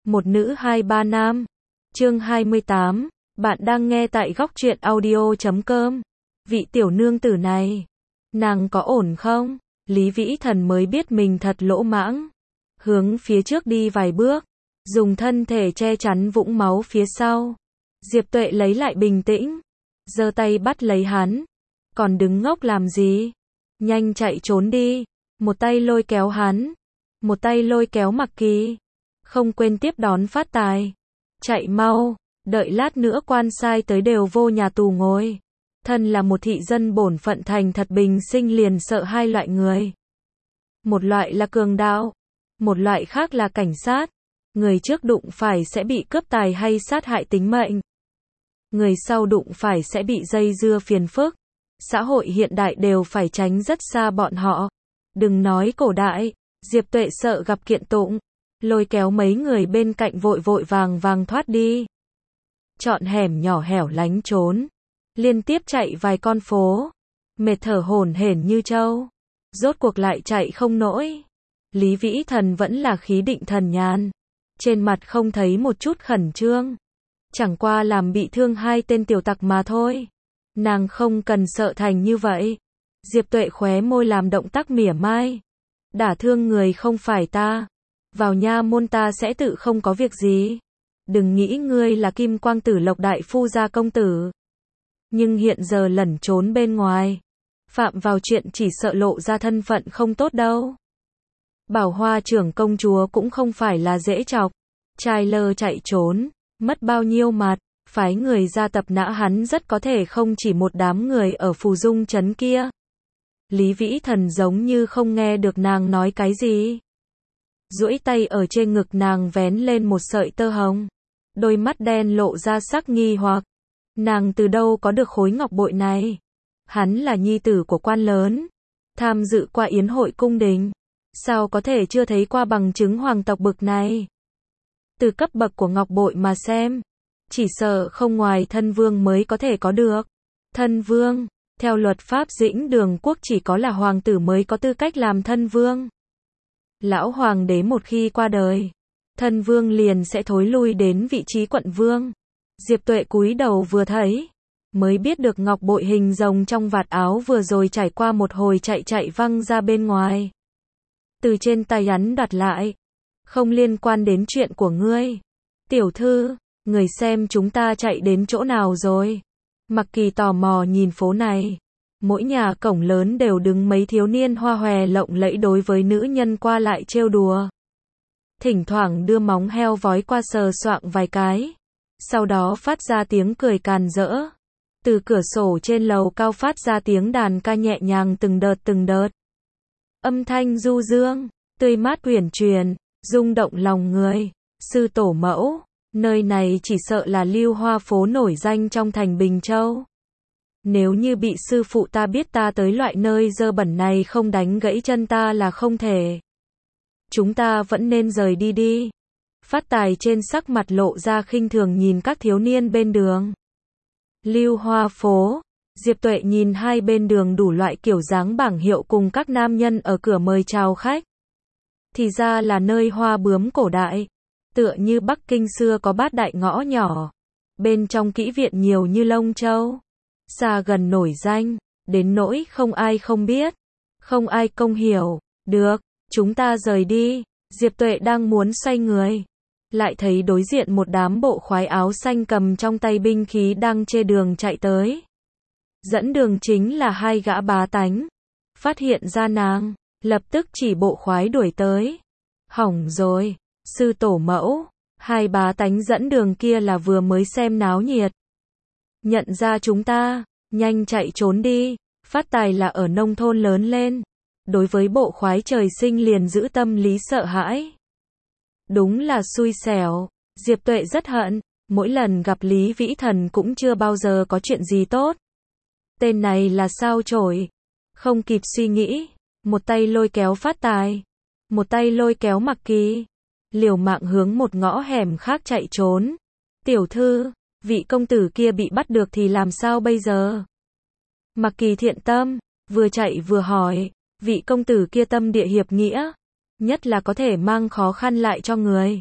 một nữ hai ba nam. Chương 28, bạn đang nghe tại góc truyện audio.com. Vị tiểu nương tử này, nàng có ổn không? Lý Vĩ Thần mới biết mình thật lỗ mãng. Hướng phía trước đi vài bước, dùng thân thể che chắn vũng máu phía sau. Diệp Tuệ lấy lại bình tĩnh, giơ tay bắt lấy hắn. Còn đứng ngốc làm gì? Nhanh chạy trốn đi. Một tay lôi kéo hắn, một tay lôi kéo Mặc Kỳ. Không quên tiếp đón Phát Tài. Chạy mau, đợi lát nữa quan sai tới đều vô nhà tù ngồi. Thân là một thị dân bổn phận thành thật bình sinh liền sợ hai loại người. Một loại là cường đạo, một loại khác là cảnh sát. Người trước đụng phải sẽ bị cướp tài hay sát hại tính mệnh. Người sau đụng phải sẽ bị dây dưa phiền phức. Xã hội hiện đại đều phải tránh rất xa bọn họ. Đừng nói cổ đại, Diệp Tuệ sợ gặp kiện tụng, lôi kéo mấy người bên cạnh vội vội vàng vàng thoát đi. Chọn hẻm nhỏ hẻo lánh trốn, liên tiếp chạy vài con phố, mệt thở hổn hển như trâu, rốt cuộc lại chạy không nổi. Lý Vĩ Thần vẫn là khí định thần nhàn, trên mặt không thấy một chút khẩn trương, chẳng qua làm bị thương hai tên tiểu tặc mà thôi. Nàng không cần sợ thành như vậy. Diệp Tuệ khóe môi làm động tác mỉa mai. Đả thương người không phải ta, vào nha môn ta sẽ tự không có việc gì. Đừng nghĩ ngươi là Kim Quang Tử Lộc đại phu gia công tử. Nhưng hiện giờ lẩn trốn bên ngoài, phạm vào chuyện chỉ sợ lộ ra thân phận không tốt đâu. Bảo Hoa trưởng công chúa cũng không phải là dễ chọc. Trai lơ chạy trốn, mất bao nhiêu mặt. Phái người ra tập nã hắn rất có thể không chỉ một đám người ở Phù Dung trấn kia. Lý Vĩ Thần giống như không nghe được nàng nói cái gì. Duỗi tay ở trên ngực nàng vén lên một sợi tơ hồng. Đôi mắt đen lộ ra sắc nghi hoặc. Nàng từ đâu có được khối ngọc bội này? Hắn là nhi tử của quan lớn, tham dự qua yến hội cung đình. Sao có thể chưa thấy qua bằng chứng hoàng tộc bực này? Từ cấp bậc của ngọc bội mà xem, chỉ sợ không ngoài thân vương mới có thể có được. Thân vương, theo luật pháp Dĩnh Đường quốc chỉ có là hoàng tử mới có tư cách làm thân vương. Lão hoàng đế một khi qua đời, thân vương liền sẽ thối lui đến vị trí quận vương. Diệp Tuệ cúi đầu vừa thấy, mới biết được ngọc bội hình rồng trong vạt áo vừa rồi trải qua một hồi chạy văng ra bên ngoài. Từ trên tay hắn đoạt lại, không liên quan đến chuyện của ngươi. Tiểu thư, người xem chúng ta chạy đến chỗ nào rồi? Mặc Kỳ tò mò nhìn phố này. Mỗi nhà cổng lớn đều đứng mấy thiếu niên hoa hòe lộng lẫy đối với nữ nhân qua lại trêu đùa. Thỉnh thoảng đưa móng heo vói qua sờ soạng vài cái. Sau đó phát ra tiếng cười càn rỡ. Từ cửa sổ trên lầu cao phát ra tiếng đàn ca nhẹ nhàng từng đợt. Âm thanh du dương, tươi mát uyển chuyển, rung động lòng người. Sư tổ mẫu, nơi này chỉ sợ là Lưu Hoa phố nổi danh trong thành Bình Châu. Nếu như bị sư phụ ta biết ta tới loại nơi dơ bẩn này không đánh gãy chân ta là không thể. Chúng ta vẫn nên rời đi đi. Phát Tài trên sắc mặt lộ ra khinh thường nhìn các thiếu niên bên đường. Lưu Hoa phố, Diệp Tuệ nhìn hai bên đường đủ loại kiểu dáng bảng hiệu cùng các nam nhân ở cửa mời chào khách. Thì ra là nơi hoa bướm cổ đại. Tựa như Bắc Kinh xưa có bát đại ngõ nhỏ. Bên trong kỹ viện nhiều như lông châu. Xa gần nổi danh, đến nỗi không ai không biết. Không ai không hiểu. Được, chúng ta rời đi. Diệp Tuệ đang muốn xoay người. Lại thấy đối diện một đám bộ khoái áo xanh cầm trong tay binh khí đang chê đường chạy tới. Dẫn đường chính là hai gã bá tánh. Phát hiện ra nàng, lập tức chỉ bộ khoái đuổi tới. Hỏng rồi, sư tổ mẫu, hai bá tánh dẫn đường kia là vừa mới xem náo nhiệt. Nhận ra chúng ta, nhanh chạy trốn đi. Phát Tài là ở nông thôn lớn lên. Đối với bộ khoái trời sinh liền giữ tâm lý sợ hãi. Đúng là xui xẻo. Diệp Tuệ rất hận, mỗi lần gặp Lý Vĩ Thần cũng chưa bao giờ có chuyện gì tốt. Tên này là sao chổi. Không kịp suy nghĩ, một tay lôi kéo Phát Tài, một tay lôi kéo Mặc Kỳ, liều mạng hướng một ngõ hẻm khác chạy trốn. Tiểu thư, vị công tử kia bị bắt được thì làm sao bây giờ? Mặc Kỳ thiện tâm, vừa chạy vừa hỏi, vị công tử kia tâm địa hiệp nghĩa, nhất là có thể mang khó khăn lại cho người.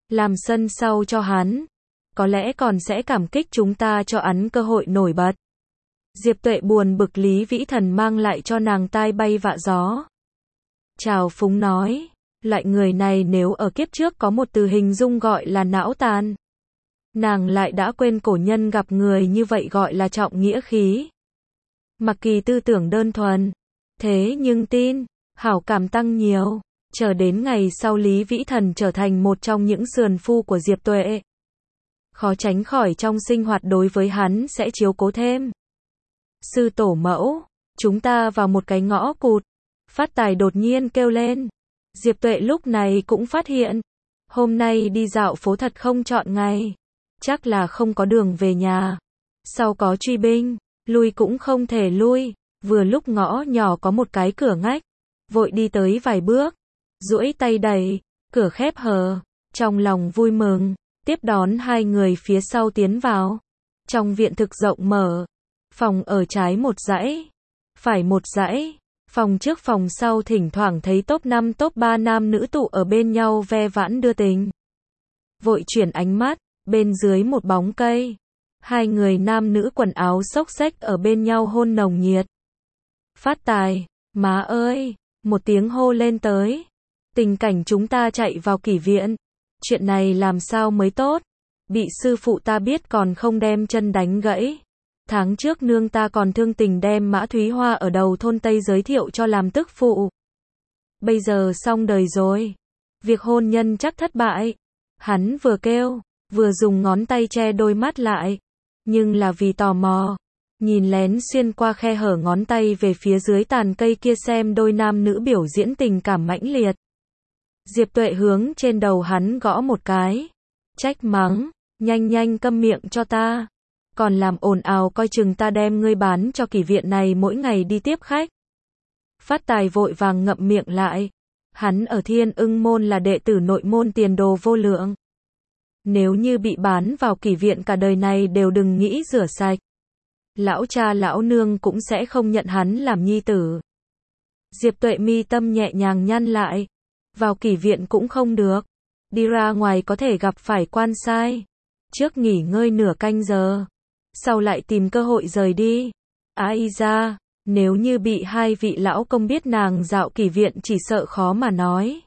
làm sân sau cho hắn. Có lẽ còn sẽ cảm kích chúng ta cho hắn cơ hội nổi bật. Diệp Tuệ buồn bực Lý Vĩ Thần mang lại cho nàng tai bay vạ gió. Trào phúng nói, loại người này nếu ở kiếp trước có một từ hình dung gọi là não tàn. Nàng lại đã quên cổ nhân gặp người như vậy gọi là trọng nghĩa khí. Mặc Kỳ tư tưởng đơn thuần, thế nhưng tin, hảo cảm tăng nhiều, chờ đến ngày sau Lý Vĩ Thần trở thành một trong những sườn phu của Diệp Tuệ. Khó tránh khỏi trong sinh hoạt đối với hắn sẽ chiếu cố thêm. Sư tổ mẫu, chúng ta vào một cái ngõ cụt. Phát Tài đột nhiên kêu lên. Diệp Tuệ lúc này cũng phát hiện. Hôm nay đi dạo phố thật không chọn ngày. Chắc là không có đường về nhà. Sau có truy binh, lui cũng không thể lui. Vừa lúc ngõ nhỏ có một cái cửa ngách. Vội đi tới vài bước. Duỗi tay đẩy, cửa khép hờ. Trong lòng vui mừng, tiếp đón hai người phía sau tiến vào. Trong viện thực rộng mở. Phòng ở trái một dãy, phải một dãy, phòng trước phòng sau thỉnh thoảng thấy top 5 top 3 nam nữ tụ ở bên nhau ve vãn đưa tình. Vội chuyển ánh mắt, bên dưới một bóng cây, hai người nam nữ quần áo xốc xếch ở bên nhau hôn nồng nhiệt. Phát Tài, má ơi, một tiếng hô lên tới. Tình cảnh chúng ta chạy vào kỷ viện, chuyện này làm sao mới tốt, bị sư phụ ta biết còn không đem chân đánh gãy. Tháng trước nương ta còn thương tình đem Mã Thúy Hoa ở đầu thôn Tây giới thiệu cho làm tức phụ. Bây giờ xong đời rồi. Việc hôn nhân chắc thất bại. Hắn vừa kêu, vừa dùng ngón tay che đôi mắt lại. Nhưng là vì tò mò. Nhìn lén xuyên qua khe hở ngón tay về phía dưới tàn cây kia xem đôi nam nữ biểu diễn tình cảm mãnh liệt. Diệp Tuệ hướng trên đầu hắn gõ một cái. Trách mắng, nhanh nhanh câm miệng cho ta. Còn làm ồn ào coi chừng ta đem ngươi bán cho kỷ viện này mỗi ngày đi tiếp khách. Phát Tài vội vàng ngậm miệng lại. Hắn ở Thiên Ưng môn là đệ tử nội môn tiền đồ vô lượng. Nếu như bị bán vào kỷ viện cả đời này đều đừng nghĩ rửa sạch. Lão cha lão nương cũng sẽ không nhận hắn làm nhi tử. Diệp Tuệ mi tâm nhẹ nhàng nhăn lại. Vào kỷ viện cũng không được. Đi ra ngoài có thể gặp phải quan sai. Trước nghỉ ngơi nửa canh giờ. Sau lại tìm cơ hội rời đi. Ai ra, nếu như bị hai vị lão công biết nàng dạo kỷ viện chỉ sợ khó mà nói.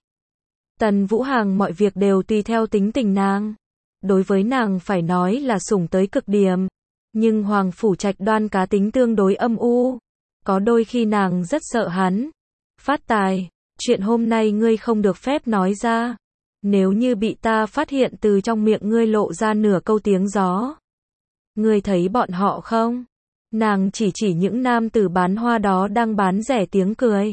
Tần Vũ Hàng mọi việc đều tùy theo tính tình nàng. Đối với nàng phải nói là sủng tới cực điểm. Nhưng Hoàng Phủ Trạch Đoan cá tính tương đối âm u. Có đôi khi nàng rất sợ hắn. Phát Tài, chuyện hôm nay ngươi không được phép nói ra. Nếu như bị ta phát hiện từ trong miệng ngươi lộ ra nửa câu tiếng gió. Ngươi thấy bọn họ không? Nàng chỉ những nam tử bán hoa đó đang bán rẻ tiếng cười.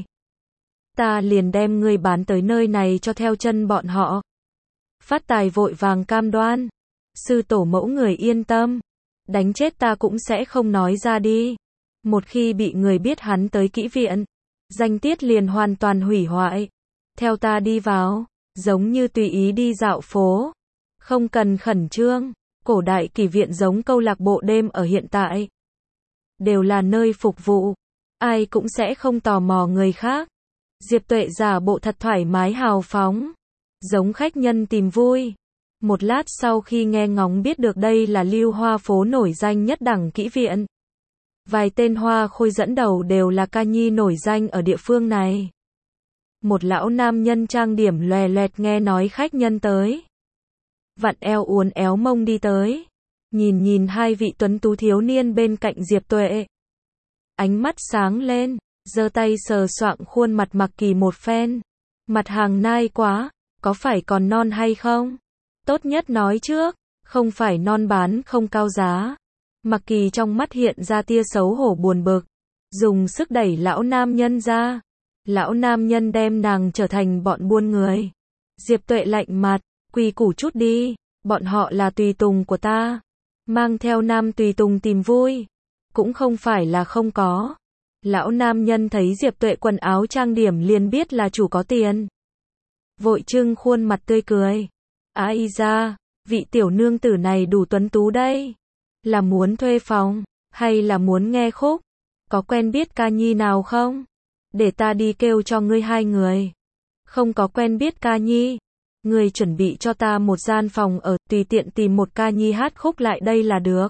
Ta liền đem ngươi bán tới nơi này cho theo chân bọn họ. Phát Tài vội vàng cam đoan. Sư tổ mẫu người yên tâm. Đánh chết ta cũng sẽ không nói ra đi. Một khi bị người biết hắn tới kỹ viện, danh tiết liền hoàn toàn hủy hoại. Theo ta đi vào, giống như tùy ý đi dạo phố. Không cần khẩn trương. Cổ đại kỷ viện giống câu lạc bộ đêm ở hiện tại. Đều là nơi phục vụ. Ai cũng sẽ không tò mò người khác. Diệp Tuệ giả bộ thật thoải mái hào phóng. Giống khách nhân tìm vui. Một lát sau khi nghe ngóng biết được đây là lưu hoa phố nổi danh nhất đẳng kỹ viện. Vài tên hoa khôi dẫn đầu đều là ca nhi nổi danh ở địa phương này. Một lão nam nhân trang điểm lòe loẹt nghe nói khách nhân tới. Vặn eo uốn éo mông đi tới. Nhìn hai vị tuấn tú thiếu niên bên cạnh Diệp Tuệ. Ánh mắt sáng lên, giơ tay sờ soạng khuôn mặt Mặc Kỳ một phen. Mặt hàng nai quá, có phải còn non hay không? Tốt nhất nói trước, không phải non bán không cao giá. Mặc Kỳ trong mắt hiện ra tia xấu hổ buồn bực. Dùng sức đẩy lão nam nhân ra. Lão nam nhân đem nàng trở thành bọn buôn người. Diệp Tuệ lạnh mặt. Quy củ chút đi, bọn họ là tùy tùng của ta. Mang theo nam tùy tùng tìm vui. Cũng không phải là không có. Lão nam nhân thấy Diệp Tuệ quần áo trang điểm liền biết là chủ có tiền. Vội trưng khuôn mặt tươi cười. Ai ra, vị tiểu nương tử này đủ tuấn tú đây. Là muốn thuê phòng, hay là muốn nghe khúc? Có quen biết ca nhi nào không? Để ta đi kêu cho ngươi hai người. Không có quen biết ca nhi. Ngươi chuẩn bị cho ta một gian phòng ở, tùy tiện tìm một ca nhi hát khúc lại đây là được.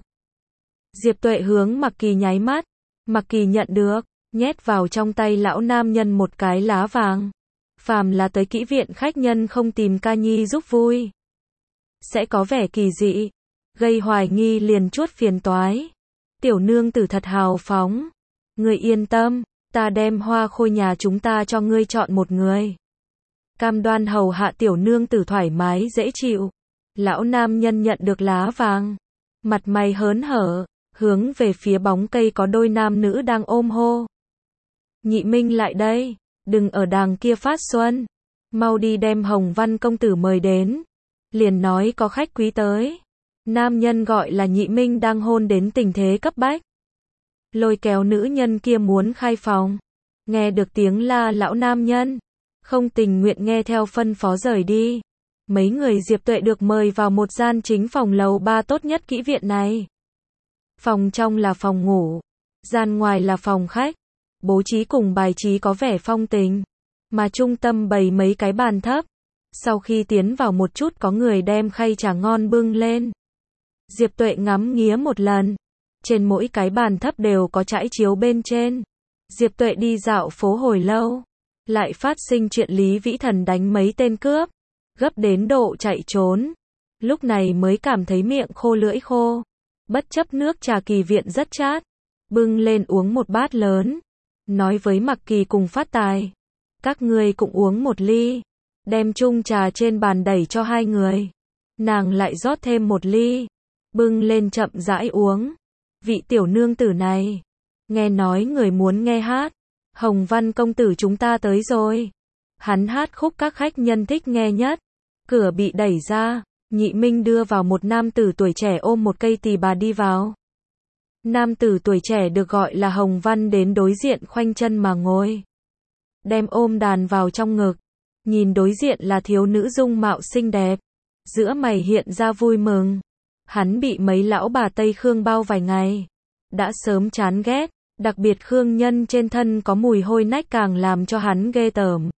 Diệp Tuệ hướng Mặc Kỳ nháy mắt. Mặc Kỳ nhận được, nhét vào trong tay lão nam nhân một cái lá vàng. Phàm là tới kỹ viện khách nhân không tìm ca nhi giúp vui, sẽ có vẻ kỳ dị, gây hoài nghi liền chuốt phiền toái. Tiểu nương tử thật hào phóng. Ngươi yên tâm, ta đem Hoa Khôi nhà chúng ta cho ngươi chọn một người. Cam đoan hầu hạ tiểu nương tử thoải mái dễ chịu. Lão nam nhân nhận được lá vàng, mặt mày hớn hở, hướng về phía bóng cây có đôi nam nữ đang ôm hô. Nhị Minh lại đây, đừng ở đàng kia phát xuân. Mau đi đem Hồng Văn công tử mời đến. Liền nói có khách quý tới. Nam nhân gọi là Nhị Minh đang hôn đến tình thế cấp bách. Lôi kéo nữ nhân kia muốn khai phòng. Nghe được tiếng la lão nam nhân, không tình nguyện nghe theo phân phó rời đi. Mấy người Diệp Tuệ được mời vào một gian chính phòng lầu 3 tốt nhất kỹ viện này. Phòng trong là phòng ngủ, gian ngoài là phòng khách. Bố trí cùng bài trí có vẻ phong tình, mà trung tâm bày mấy cái bàn thấp. Sau khi tiến vào một chút có người đem khay trà ngon bưng lên. Diệp Tuệ ngắm nghía một lần. Trên mỗi cái bàn thấp đều có trải chiếu bên trên. Diệp Tuệ đi dạo phố hồi lâu, lại phát sinh chuyện Lý Vĩ Thần đánh mấy tên cướp, gấp đến độ chạy trốn. Lúc này mới cảm thấy miệng khô lưỡi khô. Bất chấp nước trà kỳ viện rất chát, bưng lên uống một bát lớn. Nói với Mặc Kỳ cùng Phát Tài, các ngươi cũng uống một ly. Đem chung trà trên bàn đẩy cho hai người. Nàng lại rót thêm một ly, bưng lên chậm rãi uống. Vị tiểu nương tử này, nghe nói người muốn nghe hát. Hồng Văn công tử chúng ta tới rồi. Hắn hát khúc các khách nhân thích nghe nhất. Cửa bị đẩy ra, Nhị Minh đưa vào một nam tử tuổi trẻ ôm một cây tỳ bà đi vào. Nam tử tuổi trẻ được gọi là Hồng Văn đến đối diện khoanh chân mà ngồi. Đem ôm đàn vào trong ngực. Nhìn đối diện là thiếu nữ dung mạo xinh đẹp. Giữa mày hiện ra vui mừng. Hắn bị mấy lão bà Tây Khương bao vài ngày. Đã sớm chán ghét. Đặc biệt Khương nhân trên thân có mùi hôi nách càng làm cho hắn ghê tởm.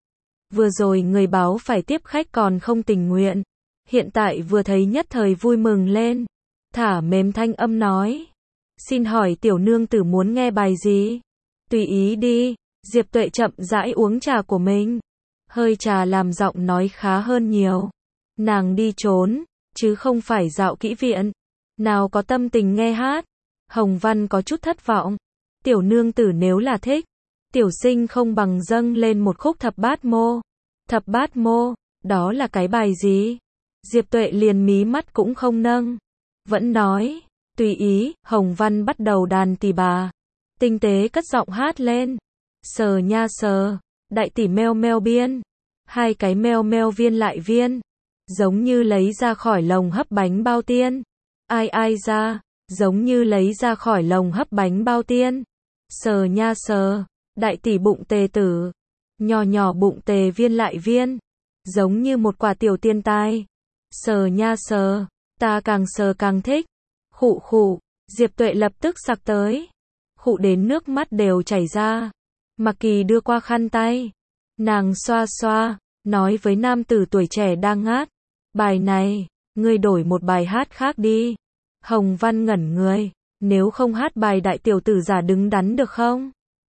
Vừa rồi người báo phải tiếp khách còn không tình nguyện. Hiện tại vừa thấy nhất thời vui mừng lên. Thả mềm thanh âm nói. Xin hỏi tiểu nương tử muốn nghe bài gì? Tùy ý đi. Diệp Tuệ chậm rãi uống trà của mình. Hơi trà làm giọng nói khá hơn nhiều. Nàng đi trốn, chứ không phải dạo kỹ viện. Nào có tâm tình nghe hát. Hồng Văn có chút thất vọng. Tiểu nương tử nếu là thích, tiểu sinh không bằng dâng lên một khúc thập bát mô. Thập bát mô, đó là cái bài gì? Diệp Tuệ liền mí mắt cũng không nâng. Vẫn nói, tùy ý. Hồng Văn bắt đầu đàn tỳ bà. Tinh tế cất giọng hát lên. Sờ nha sờ, đại tỷ meo meo biên. Hai cái meo meo viên lại viên. Giống như lấy ra khỏi lồng hấp bánh bao tiên. Ai ai ra, giống như lấy ra khỏi lồng hấp bánh bao tiên. Sờ nha sờ, đại tỷ bụng tề tử. Nhỏ nhỏ bụng tề viên lại viên. Giống như một quả tiểu tiên tai. Sờ nha sờ, ta càng sờ càng thích. Khụ khụ, Diệp Tuệ lập tức sặc tới. Khụ đến nước mắt đều chảy ra. Mặc Kỳ đưa qua khăn tay. Nàng xoa xoa, nói với nam tử tuổi trẻ đang ngát. Bài này, ngươi đổi một bài hát khác đi. Hồng Văn ngẩn người. Nếu không hát bài đại tiểu tử giả đứng đắn được không?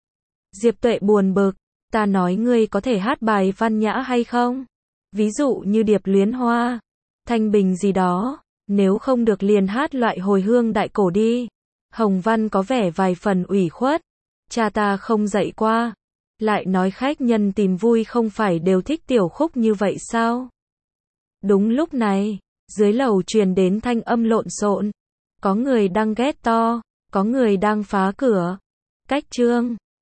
Diệp Tuệ buồn bực. Ta nói ngươi có thể hát bài văn nhã hay không? Ví dụ như Điệp Luyến Hoa, Thanh Bình gì đó. Nếu không được liền hát loại hồi hương đại cổ đi. Hồng Văn có vẻ vài phần ủy khuất. Cha ta không dạy qua. Lại nói khách nhân tìm vui không phải đều thích tiểu khúc như vậy sao? Đúng lúc này, dưới lầu truyền đến thanh âm lộn xộn. Có người đang ghét to, có người đang phá cửa. Cách trương.